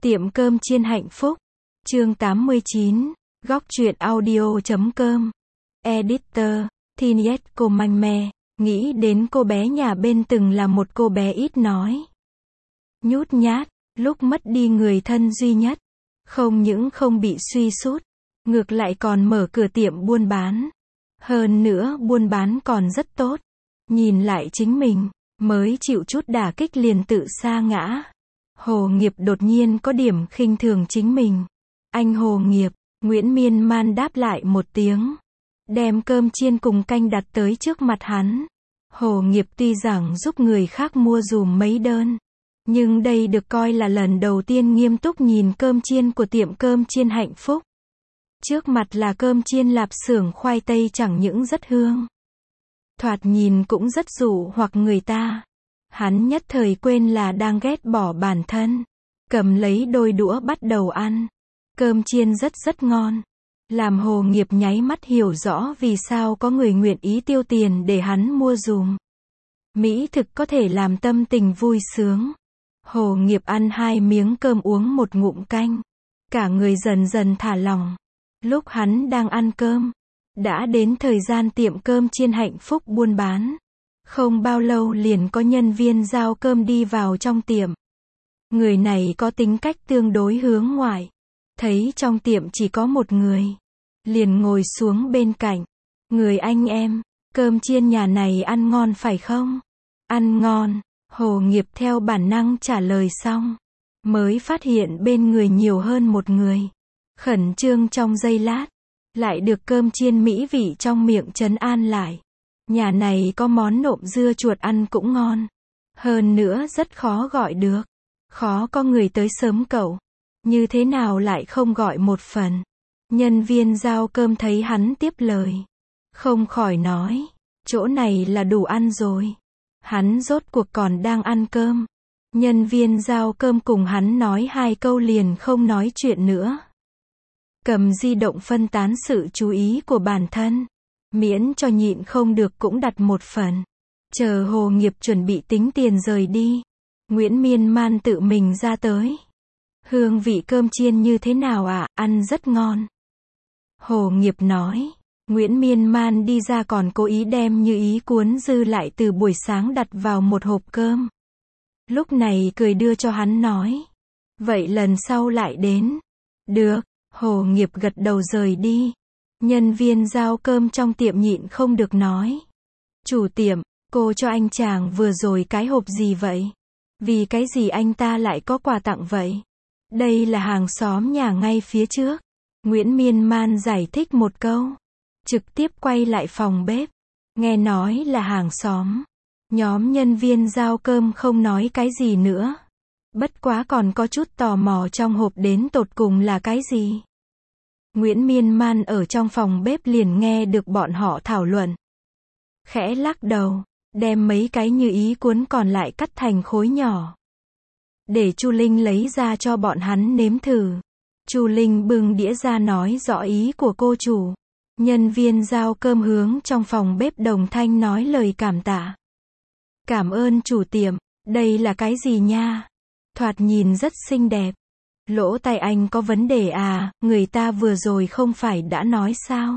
Tiệm cơm chiên hạnh phúc. Chương 89. Góc truyện audio.com. Editor. Thinyet Manh. Nghĩ đến cô bé nhà bên từng là một cô bé ít nói, nhút nhát, lúc mất đi người thân duy nhất, không những không bị suy sút, ngược lại còn mở cửa tiệm buôn bán. Hơn nữa buôn bán còn rất tốt. Nhìn lại chính mình, mới chịu chút đả kích liền tự sa ngã. Hồ Nghiệp đột nhiên có điểm khinh thường chính mình. Anh Hồ Nghiệp, Nguyễn Miên Man đáp lại một tiếng, đem cơm chiên cùng canh đặt tới trước mặt hắn. Hồ Nghiệp tuy rằng giúp người khác mua dùm mấy đơn, nhưng đây được coi là lần đầu tiên nghiêm túc nhìn cơm chiên của tiệm cơm chiên hạnh phúc. Trước mặt là cơm chiên lạp xưởng khoai tây chẳng những rất hương, thoạt nhìn cũng rất dụ hoặc người ta. Hắn nhất thời quên là đang ghét bỏ bản thân, cầm lấy đôi đũa bắt đầu ăn. Cơm chiên rất ngon, làm Hồ Nghiệp nháy mắt hiểu rõ vì sao có người nguyện ý tiêu tiền để hắn mua dùm. Mỹ thực có thể làm tâm tình vui sướng. Hồ Nghiệp ăn 2 miếng cơm uống một ngụm canh, cả người dần dần thả lỏng. Lúc hắn đang ăn cơm, đã đến thời gian tiệm cơm chiên hạnh phúc buôn bán. Không bao lâu liền có nhân viên giao cơm đi vào trong tiệm. Người này có tính cách tương đối hướng ngoại. Thấy trong tiệm chỉ có một người, liền ngồi xuống bên cạnh. Người anh em, cơm chiên nhà này ăn ngon phải không? Ăn ngon. Hồ Nghiệp theo bản năng trả lời xong, mới phát hiện bên người nhiều hơn một người. Khẩn trương trong giây lát, lại được cơm chiên mỹ vị trong miệng trấn an lại. Nhà này có món nộm dưa chuột ăn cũng ngon. Hơn nữa rất khó gọi được. Khó có người tới sớm cậu. Như thế nào lại không gọi một phần? Nhân viên giao cơm thấy hắn tiếp lời, không khỏi nói, chỗ này là đủ ăn rồi. Hắn rốt cuộc còn đang ăn cơm. Nhân viên giao cơm cùng hắn nói 2 câu liền không nói chuyện nữa. Cầm di động phân tán sự chú ý của bản thân. Miễn cho nhịn không được cũng đặt một phần. Chờ Hồ Nghiệp chuẩn bị tính tiền rời đi, Nguyễn Miên Man tự mình ra tới. Hương vị cơm chiên như thế nào ạ? Ăn rất ngon. Hồ Nghiệp nói. Nguyễn Miên Man đi ra còn cố ý đem như ý cuốn dư lại từ buổi sáng đặt vào một hộp cơm. Lúc này cười đưa cho hắn nói, vậy lần sau lại đến. Được. Hồ Nghiệp gật đầu rời đi. Nhân viên giao cơm trong tiệm nhịn không được nói, chủ tiệm, cô cho anh chàng vừa rồi cái hộp gì vậy? Vì cái gì anh ta lại có quà tặng vậy? Đây là hàng xóm nhà ngay phía trước. Nguyễn Miên Man giải thích một câu, trực tiếp quay lại phòng bếp. Nghe nói là hàng xóm, nhóm nhân viên giao cơm không nói cái gì nữa. Bất quá còn có chút tò mò trong hộp đến tột cùng là cái gì. Nguyễn Miên Man ở trong phòng bếp liền nghe được bọn họ thảo luận. Khẽ lắc đầu, đem mấy cái như ý cuốn còn lại cắt thành khối nhỏ, để Chu Linh lấy ra cho bọn hắn nếm thử. Chu Linh bưng đĩa ra nói rõ ý của cô chủ. Nhân viên giao cơm hướng trong phòng bếp đồng thanh nói lời cảm tạ. Cảm ơn chủ tiệm, đây là cái gì nha? Thoạt nhìn rất xinh đẹp. Lỗ tai anh có vấn đề à, người ta vừa rồi không phải đã nói sao?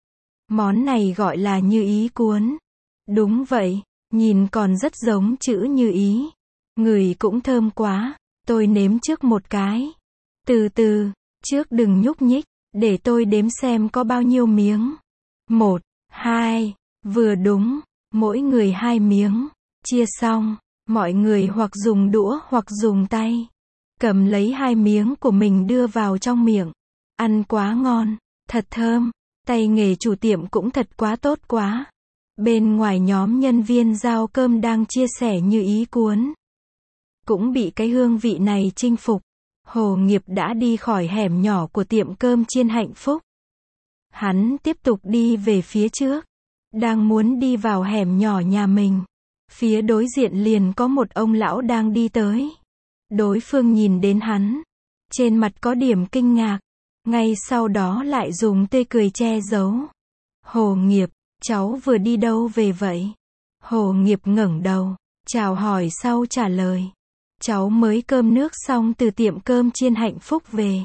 Món này gọi là như ý cuốn. Đúng vậy, nhìn còn rất giống chữ như ý. Người cũng thơm quá, tôi nếm trước một cái. Từ từ, trước đừng nhúc nhích, để tôi đếm xem có bao nhiêu miếng. 1, 2, vừa đúng, mỗi người 2 miếng. Chia xong, mọi người hoặc dùng đũa hoặc dùng tay. Cầm lấy 2 miếng của mình đưa vào trong miệng. Ăn quá ngon, thật thơm, tay nghề chủ tiệm cũng thật quá tốt quá. Bên ngoài nhóm nhân viên giao cơm đang chia sẻ như ý cuốn, cũng bị cái hương vị này chinh phục. Hồ Nghiệp đã đi khỏi hẻm nhỏ của tiệm cơm chiên hạnh phúc. Hắn tiếp tục đi về phía trước, đang muốn đi vào hẻm nhỏ nhà mình. Phía đối diện liền có một ông lão đang đi tới. Đối phương nhìn đến hắn, trên mặt có điểm kinh ngạc, ngay sau đó lại dùng tươi cười che giấu. Hồ Nghiệp, cháu vừa đi đâu về vậy? Hồ Nghiệp ngẩng đầu, chào hỏi sau trả lời. cháu mới cơm nước xong từ tiệm cơm chiên Hạnh Phúc về.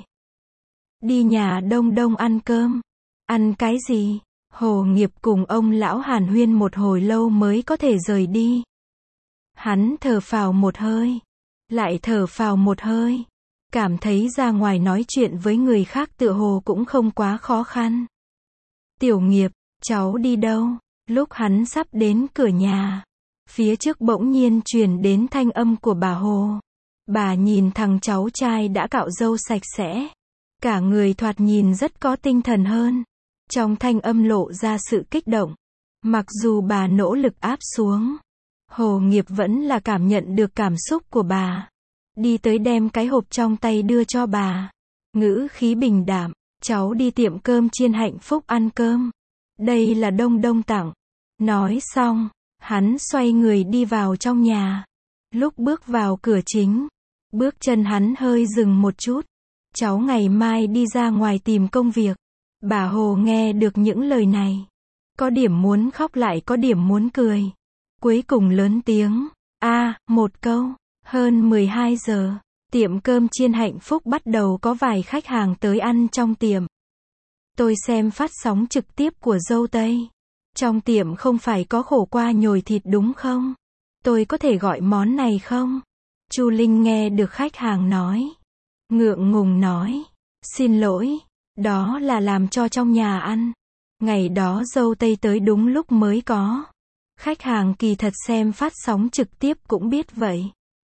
Đi nhà Đông Đông ăn cơm. Ăn cái gì? Hồ Nghiệp cùng ông lão hàn huyên một hồi lâu mới có thể rời đi. Hắn thở phào một hơi, lại thở phào một hơi, cảm thấy ra ngoài nói chuyện với người khác tựa hồ cũng không quá khó khăn. Tiểu Nghiệp, cháu đi đâu? Lúc hắn sắp đến cửa nhà, phía trước bỗng nhiên truyền đến thanh âm của bà Hồ. Bà nhìn thằng cháu trai đã cạo râu sạch sẽ, cả người thoạt nhìn rất có tinh thần hơn. Trong thanh âm lộ ra sự kích động. Mặc dù bà nỗ lực áp xuống, Hồ Nghiệp vẫn là cảm nhận được cảm xúc của bà. Đi tới đem cái hộp trong tay đưa cho bà. Ngữ khí bình đạm, cháu đi tiệm cơm chiên Hạnh Phúc ăn cơm. Đây là Đông Đông tặng. Nói xong, hắn xoay người đi vào trong nhà. Lúc bước vào cửa chính, bước chân hắn hơi dừng một chút. Cháu ngày mai đi ra ngoài tìm công việc. Bà Hồ nghe được những lời này, có điểm muốn khóc lại có điểm muốn cười. Cuối cùng lớn tiếng, một câu. Hơn 12 giờ, tiệm cơm chiên Hạnh Phúc bắt đầu có vài khách hàng tới ăn trong tiệm. Tôi xem phát sóng trực tiếp của dâu Tây. Trong tiệm không phải có khổ qua nhồi thịt đúng không? Tôi có thể gọi món này không? Chu Linh nghe được khách hàng nói. Ngượng ngùng nói, xin lỗi, đó là làm cho trong nhà ăn. Ngày đó dâu Tây tới đúng lúc mới có. Khách hàng kỳ thật xem phát sóng trực tiếp cũng biết vậy.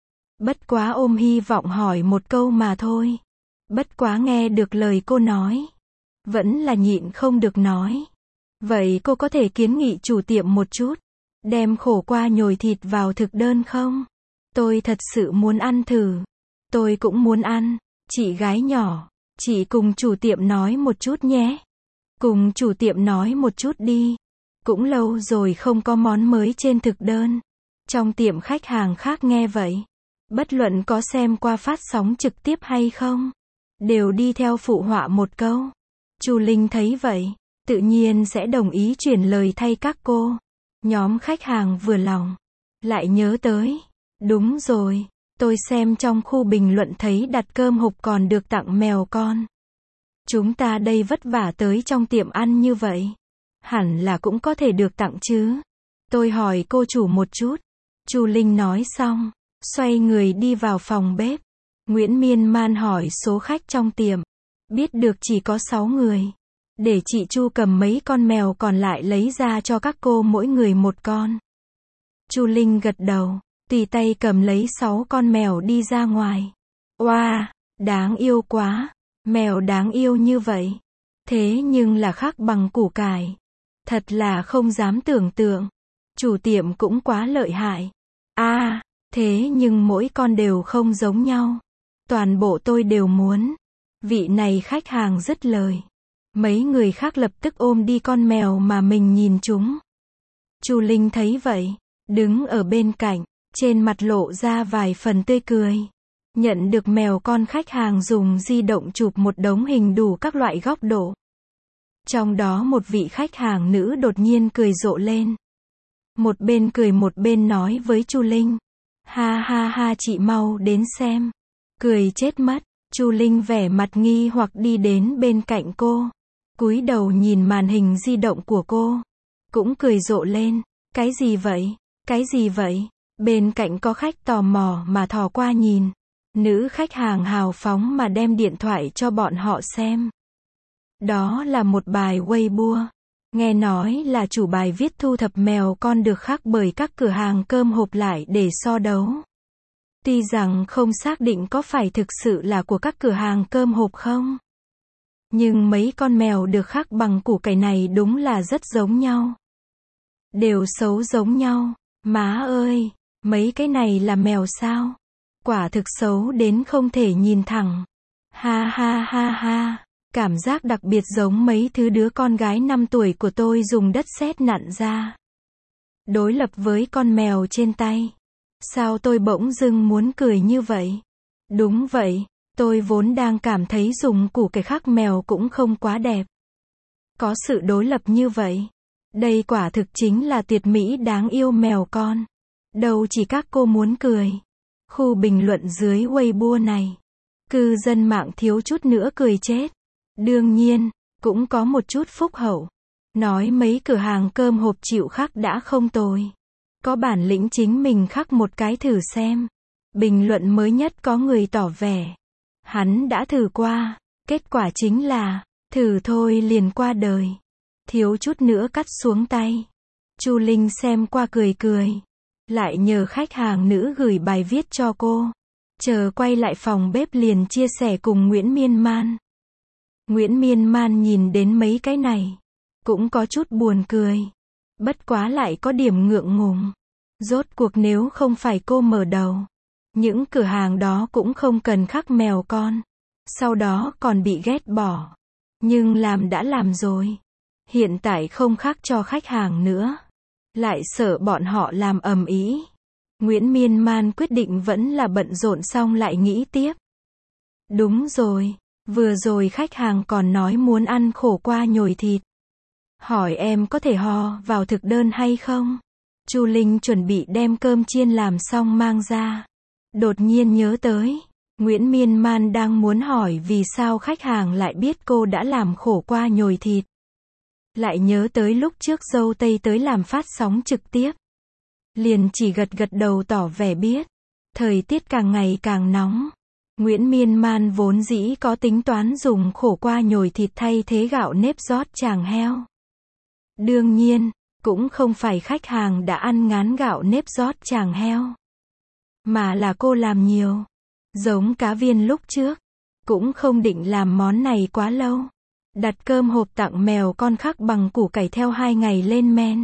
Bất quá ôm hy vọng hỏi một câu mà thôi. Bất quá nghe được lời cô nói, vẫn là nhịn không được nói. Vậy cô có thể kiến nghị chủ tiệm một chút, đem khổ qua nhồi thịt vào thực đơn không? Tôi thật sự muốn ăn thử. Tôi cũng muốn ăn. Chị gái nhỏ, chị cùng chủ tiệm nói một chút nhé. Cùng chủ tiệm nói một chút đi. Cũng lâu rồi không có món mới trên thực đơn. Trong tiệm khách hàng khác nghe vậy, bất luận có xem qua phát sóng trực tiếp hay không, đều đi theo phụ họa một câu. Chu Linh thấy vậy, tự nhiên sẽ đồng ý chuyển lời thay các cô. Nhóm khách hàng vừa lòng, lại nhớ tới. Đúng rồi, tôi xem trong khu bình luận thấy đặt cơm hộp còn được tặng mèo con. Chúng ta đây vất vả tới trong tiệm ăn như vậy, hẳn là cũng có thể được tặng chứ. Tôi hỏi cô chủ một chút. Chu Linh nói xong, xoay người đi vào phòng bếp. Nguyễn Miên Man hỏi số khách trong tiệm. Biết được chỉ có 6 người. Để chị Chu cầm mấy con mèo còn lại lấy ra cho các cô mỗi người một con. Chu Linh gật đầu, tùy tay cầm lấy 6 con mèo đi ra ngoài. Wow, đáng yêu quá. Mèo đáng yêu như vậy. Thế nhưng là khác bằng củ cải. Thật là không dám tưởng tượng. Chủ tiệm cũng quá lợi hại. Thế nhưng mỗi con đều không giống nhau. Toàn bộ tôi đều muốn. Vị này khách hàng dứt lời. Mấy người khác lập tức ôm đi con mèo mà mình nhìn chúng. Chu Linh thấy vậy, đứng ở bên cạnh, trên mặt lộ ra vài phần tươi cười. Nhận được mèo con, khách hàng dùng di động chụp một đống hình đủ các loại góc độ. Trong đó một vị khách hàng nữ đột nhiên cười rộ lên. Một bên cười một bên nói với Chu Linh. Ha ha ha, chị mau đến xem. Cười chết mất. Chu Linh vẻ mặt nghi hoặc đi đến bên cạnh cô. Cúi đầu nhìn màn hình di động của cô. Cũng cười rộ lên. Cái gì vậy? Cái gì vậy? Bên cạnh có khách tò mò mà thò qua nhìn. Nữ khách hàng hào phóng mà đem điện thoại cho bọn họ xem. Đó là một bài Weibo. Nghe nói là chủ bài viết thu thập mèo con được khắc bởi các cửa hàng cơm hộp lại để so đấu. Tuy rằng không xác định có phải thực sự là của các cửa hàng cơm hộp không. Nhưng mấy con mèo được khắc bằng củ cải này đúng là rất giống nhau. Đều xấu giống nhau. Má ơi, mấy cái này là mèo sao? Quả thực xấu đến không thể nhìn thẳng. Ha ha ha ha. Cảm giác đặc biệt giống mấy thứ đứa con gái 5 tuổi của tôi dùng đất sét nặn ra. Đối lập với con mèo trên tay. Sao tôi bỗng dưng muốn cười như vậy? Đúng vậy, tôi vốn đang cảm thấy dùng củ cải khắc mèo cũng không quá đẹp. Có sự đối lập như vậy. Đây quả thực chính là tuyệt mỹ đáng yêu mèo con. Đâu chỉ các cô muốn cười. Khu bình luận dưới Weibo này, cư dân mạng thiếu chút nữa cười chết. Đương nhiên, cũng có một chút phúc hậu. Nói mấy cửa hàng cơm hộp chịu khắc đã không tồi. Có bản lĩnh chính mình khắc một cái thử xem. Bình luận mới nhất có người tỏ vẻ. Hắn đã thử qua, kết quả chính là, thử thôi liền qua đời. Thiếu chút nữa cắt xuống tay. Chu Linh xem qua cười cười. Lại nhờ khách hàng nữ gửi bài viết cho cô. Chờ quay lại phòng bếp liền chia sẻ cùng Nguyễn Miên Man. Nguyễn Miên Man nhìn đến mấy cái này. Cũng có chút buồn cười. Bất quá lại có điểm ngượng ngùng. Rốt cuộc nếu không phải cô mở đầu. Những cửa hàng đó cũng không cần khắc mèo con. Sau đó còn bị ghét bỏ. Nhưng làm đã làm rồi. Hiện tại không khắc cho khách hàng nữa. Lại sợ bọn họ làm ầm ĩ. Nguyễn Miên Man quyết định vẫn là bận rộn xong lại nghĩ tiếp. Đúng rồi. Vừa rồi khách hàng còn nói muốn ăn khổ qua nhồi thịt. Hỏi em có thể hò vào thực đơn hay không? Chu Linh chuẩn bị đem cơm chiên làm xong mang ra. Đột nhiên nhớ tới. Nguyễn Miên Man đang muốn hỏi vì sao khách hàng lại biết cô đã làm khổ qua nhồi thịt. Lại nhớ tới lúc trước dâu tây tới làm phát sóng trực tiếp. Liền chỉ gật gật đầu tỏ vẻ biết. Thời tiết càng ngày càng nóng. Nguyễn Miên Man vốn dĩ có tính toán dùng khổ qua nhồi thịt thay thế gạo nếp rót chàng heo. Đương nhiên, cũng không phải khách hàng đã ăn ngán gạo nếp rót chàng heo. Mà là cô làm nhiều. Giống cá viên lúc trước. Cũng không định làm món này quá lâu. Đặt cơm hộp tặng mèo con khắc bằng củ cải theo 2 ngày lên men.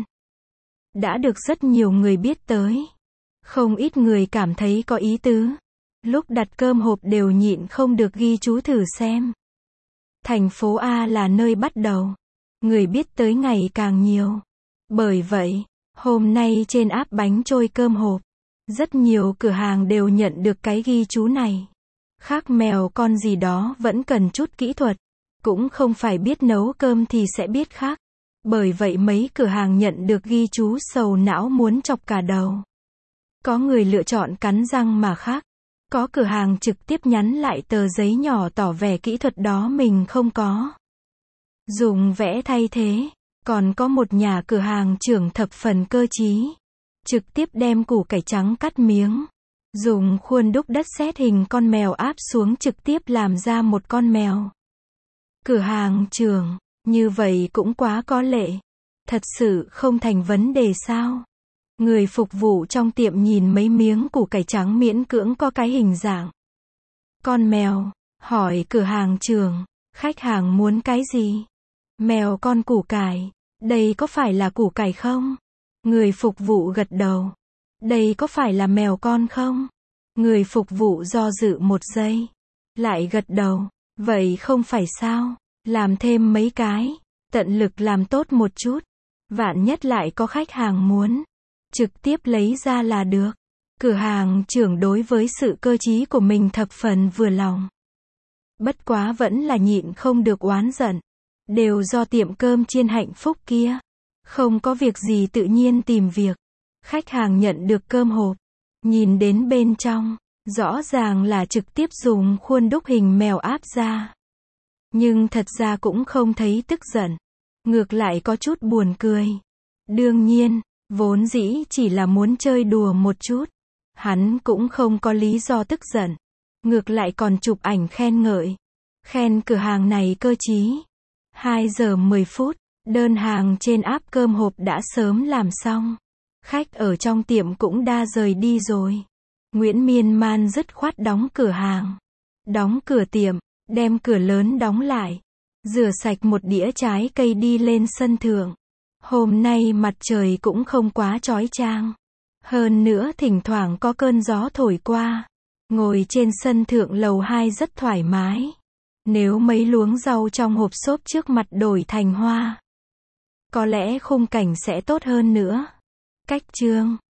Đã được rất nhiều người biết tới. Không ít người cảm thấy có ý tứ. Lúc đặt cơm hộp đều nhịn không được ghi chú thử xem. Thành phố A là nơi bắt đầu. Người biết tới ngày càng nhiều. Bởi vậy, hôm nay trên app bánh trôi cơm hộp, rất nhiều cửa hàng đều nhận được cái ghi chú này. Khắc mèo con gì đó vẫn cần chút kỹ thuật. Cũng không phải biết nấu cơm thì sẽ biết khắc. Bởi vậy mấy cửa hàng nhận được ghi chú sầu não muốn chọc cả đầu. Có người lựa chọn cắn răng mà khắc. Có cửa hàng trực tiếp nhắn lại tờ giấy nhỏ tỏ vẻ kỹ thuật đó mình không có. Dùng vẽ thay thế. Còn có một nhà cửa hàng trưởng thập phần cơ trí. Trực tiếp đem củ cải trắng cắt miếng. Dùng khuôn đúc đất sét hình con mèo áp xuống trực tiếp làm ra một con mèo. Cửa hàng trưởng, như vậy cũng quá có lệ. Thật sự không thành vấn đề sao? Người phục vụ trong tiệm nhìn mấy miếng củ cải trắng miễn cưỡng có cái hình dạng con mèo, hỏi cửa hàng trưởng, khách hàng muốn cái gì? Mèo con củ cải, đây có phải là củ cải không? Người phục vụ gật đầu. Đây có phải là mèo con không? Người phục vụ do dự một giây, lại gật đầu. Vậy không phải sao? Làm thêm mấy cái, tận lực làm tốt một chút. Vạn nhất lại có khách hàng muốn, trực tiếp lấy ra là được. Cửa hàng trưởng đối với sự cơ trí của mình thập phần vừa lòng. Bất quá vẫn là nhịn không được oán giận. Đều do tiệm cơm chiên hạnh phúc kia. Không có việc gì tự nhiên tìm việc. Khách hàng nhận được cơm hộp. Nhìn đến bên trong, rõ ràng là trực tiếp dùng khuôn đúc hình mèo áp ra. Nhưng thật ra cũng không thấy tức giận. Ngược lại có chút buồn cười. Đương nhiên, vốn dĩ chỉ là muốn chơi đùa một chút. Hắn cũng không có lý do tức giận. Ngược lại còn chụp ảnh khen ngợi. Khen cửa hàng này cơ trí. 2 giờ 10 phút, đơn hàng trên app cơm hộp đã sớm làm xong. Khách ở trong tiệm cũng đã rời đi rồi. Nguyễn Miên Man dứt khoát đóng cửa hàng. Đóng cửa tiệm, đem cửa lớn đóng lại. Rửa sạch một đĩa trái cây đi lên sân thượng. Hôm nay mặt trời cũng không quá chói chang. Hơn nữa thỉnh thoảng có cơn gió thổi qua. Ngồi trên sân thượng lầu 2 rất thoải mái. Nếu mấy luống rau trong hộp xốp trước mặt đổi thành hoa, có lẽ khung cảnh sẽ tốt hơn nữa. Cách chương